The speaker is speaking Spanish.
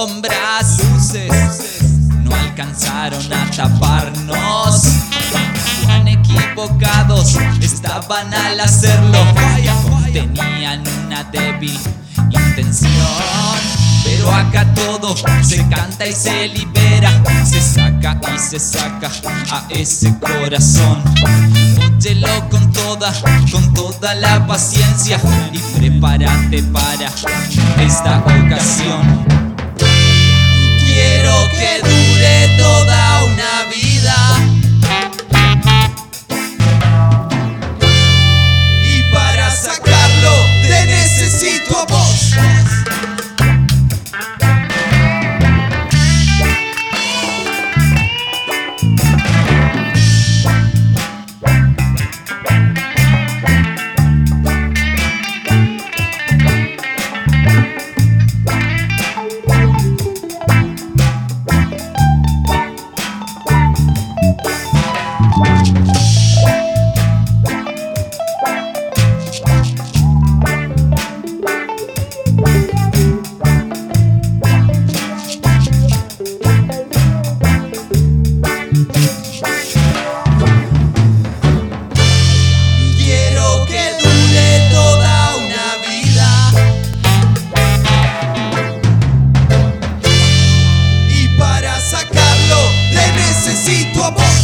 sombras, luces, no alcanzaron a taparnos. Cuán equivocados estaban al hacerlo. Tenían una débil intención, pero acá todo se canta y se libera, se saca y se saca a ese corazón. Óyelo con toda la paciencia y prepárate para esta ocasión. Quiero que dure toda una vida, y para sacarlo te necesito a vos. Quiero que dure toda una vida, y para sacarlo te necesito a vos.